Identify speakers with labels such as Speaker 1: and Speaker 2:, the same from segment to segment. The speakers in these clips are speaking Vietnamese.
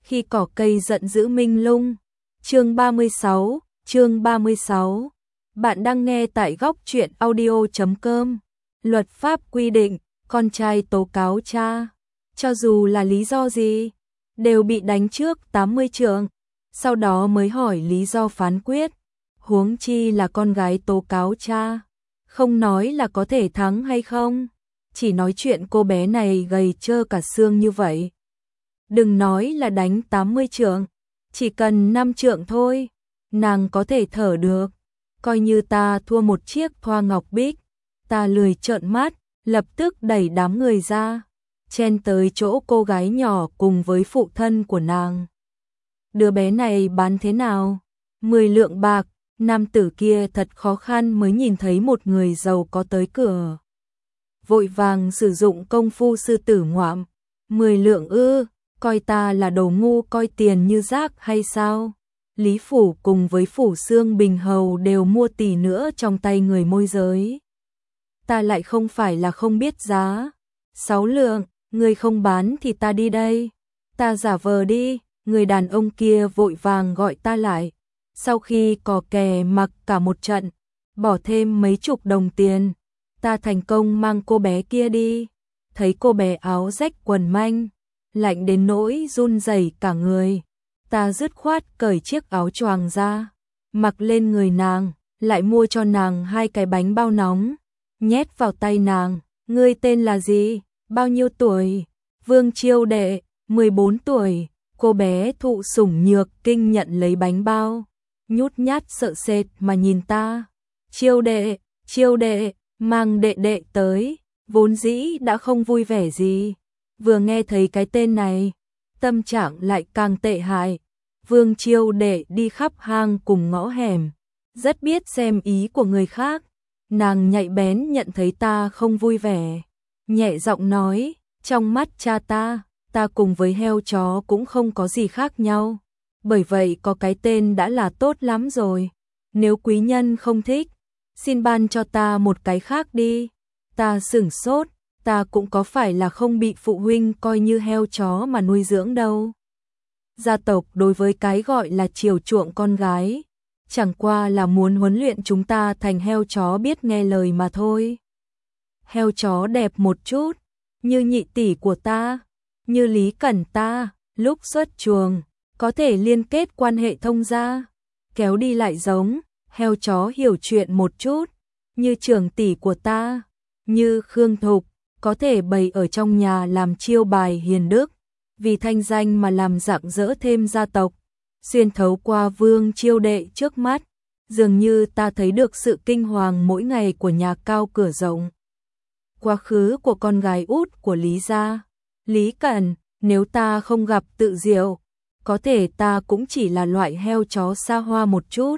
Speaker 1: Khi cỏ cây giận dữ minh lung. Chương 36. Bạn đang nghe tại góc truyện audio.com. Luật pháp quy định, con trai tố cáo cha, cho dù là lý do gì, đều bị đánh trước 80 trượng, sau đó mới hỏi lý do phán quyết. Huống chi là con gái tố cáo cha, không nói là có thể thắng hay không, chỉ nói chuyện cô bé này gầy trơ cả xương như vậy. Đừng nói là đánh 80 trượng, chỉ cần 5 trượng thôi, nàng có thể thở được. Coi như ta thua một chiếc thoa ngọc bích, ta lười trợn mắt, lập tức đẩy đám người ra, chen tới chỗ cô gái nhỏ cùng với phụ thân của nàng. Đứa bé này bán thế nào? 10 lượng bạc. Nam tử kia thật khó khăn mới nhìn thấy một người giàu có tới cửa. Vội vàng sử dụng công phu sư tử ngoạm. 10 lượng ư, coi ta là đồ ngu coi tiền như rác hay sao? Lý Phủ cùng với Phủ Xương Bình Hầu đều mua tỷ nữa trong tay người môi giới. Ta lại không phải là không biết giá. 6 lượng, người không bán thì ta đi đây. Ta giả vờ đi, người đàn ông kia vội vàng gọi ta lại. Sau khi cò kè mặc cả một trận, bỏ thêm mấy chục đồng tiền, ta thành công mang cô bé kia đi. Thấy cô bé áo rách quần manh, lạnh đến nỗi run rẩy cả người, ta dứt khoát cởi chiếc áo choàng ra, mặc lên người nàng, lại mua cho nàng 2 cái bánh bao nóng, nhét vào tay nàng. Ngươi tên là gì? Bao nhiêu tuổi? Vương Chiêu Đệ, 14 tuổi. Cô bé thụ sủng nhược kinh nhận lấy bánh bao, nhút nhát sợ sệt mà nhìn ta. Chiêu đệ, mang đệ đệ tới. Vốn dĩ đã không vui vẻ gì, vừa nghe thấy cái tên này, tâm trạng lại càng tệ hại. Vương Chiêu Đệ đi khắp hang cùng ngõ hẻm, rất biết xem ý của người khác. Nàng nhạy bén nhận thấy ta không vui vẻ, nhẹ giọng nói, trong mắt cha ta cùng với heo chó cũng không có gì khác nhau. Bởi vậy có cái tên đã là tốt lắm rồi. Nếu quý nhân không thích, xin ban cho ta một cái khác đi. Ta sửng sốt, ta cũng có phải là không bị phụ huynh coi như heo chó mà nuôi dưỡng đâu. Gia tộc đối với cái gọi là chiều chuộng con gái, chẳng qua là muốn huấn luyện chúng ta thành heo chó biết nghe lời mà thôi. Heo chó đẹp một chút, như nhị tỷ của ta, như Lý Cẩn ta, lúc xuất chuồng, có thể liên kết quan hệ thông gia, kéo đi lại giống, heo chó hiểu chuyện một chút, như trưởng tỷ của ta, như Khương Thục, có thể bày ở trong nhà làm chiêu bài hiền đức, vì thanh danh mà làm rạng rỡ thêm gia tộc. Xuyên thấu qua Vương Chiêu Đệ trước mắt, dường như ta thấy được sự kinh hoàng mỗi ngày của nhà cao cửa rộng. Quá khứ của con gái út của Lý gia, Lý Cẩn, nếu ta không gặp Tự Diệu, có thể ta cũng chỉ là loại heo chó xa hoa một chút.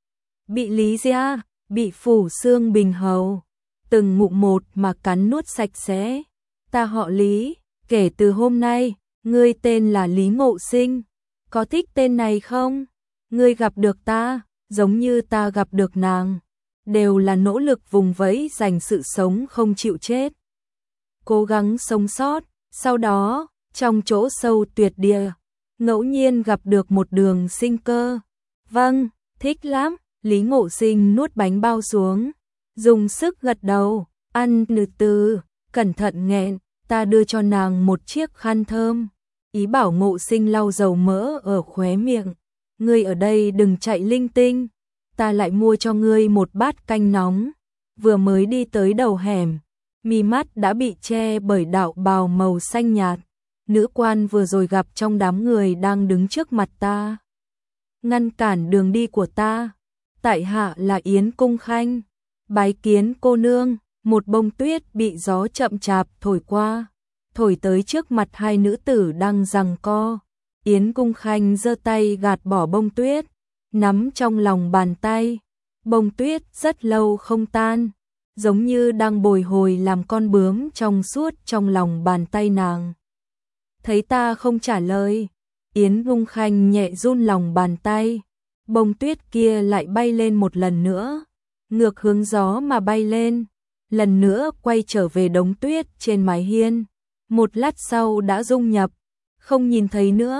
Speaker 1: Bị Lý gia, bị Phủ Xương Bình Hầu, từng ngụm một mà cắn nuốt sạch sẽ. Ta họ Lý, kể từ hôm nay, ngươi tên là Lý Ngộ Sinh, có thích tên này không? Ngươi gặp được ta, giống như ta gặp được nàng, đều là nỗ lực vùng vẫy giành sự sống không chịu chết. Cố gắng sống sót, sau đó, trong chỗ sâu tuyệt địa, ngẫu nhiên gặp được một đường sinh cơ. Vâng, thích lắm. Lý Ngộ Sinh nuốt bánh bao xuống, dùng sức gật đầu, ăn từ từ, cẩn thận nghẹn. Ta đưa cho nàng một chiếc khăn thơm, ý bảo Ngộ Sinh lau dầu mỡ ở khóe miệng. Ngươi ở đây đừng chạy linh tinh, ta lại mua cho ngươi một bát canh nóng. Vừa mới đi tới đầu hẻm, mi mắt đã bị che bởi đạo bào màu xanh nhạt. Nữ quan vừa rồi gặp trong đám người đang đứng trước mặt ta, ngăn cản đường đi của ta. Tại hạ là Yến Cung Khanh, bái kiến cô nương. Một bông tuyết bị gió chậm chạp thổi qua, thổi tới trước mặt hai nữ tử đang giằng co. Yến Cung Khanh giơ tay gạt bỏ bông tuyết, nắm trong lòng bàn tay. Bông tuyết rất lâu không tan, giống như đang bồi hồi làm con bướm trong suốt trong lòng bàn tay nàng. Thấy ta không trả lời, Yến Cung Khanh nhẹ run lòng bàn tay, bông tuyết kia lại bay lên một lần nữa, ngược hướng gió mà bay lên, lần nữa quay trở về đống tuyết trên mái hiên. Một lát sau đã dung nhập, không nhìn thấy nữa,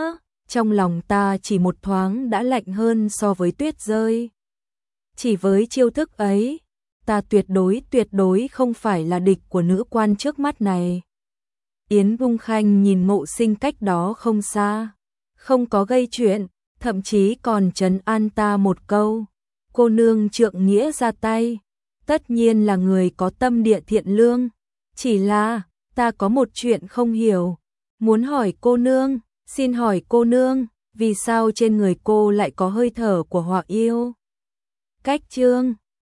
Speaker 1: trong lòng ta chỉ một thoáng đã lạnh hơn so với tuyết rơi. Chỉ với chiêu thức ấy, ta tuyệt đối không phải là địch của nữ quan trước mắt này. Yến Ung Khanh nhìn Mộ Sinh cách đó không xa, không có gây chuyện, thậm chí còn trấn an ta một câu. Cô nương trượng nghĩa ra tay, tất nhiên là người có tâm địa thiện lương. Chỉ là, ta có một chuyện không hiểu, muốn hỏi cô nương, xin hỏi cô nương, vì sao trên người cô lại có hơi thở của họa yêu? Cách chương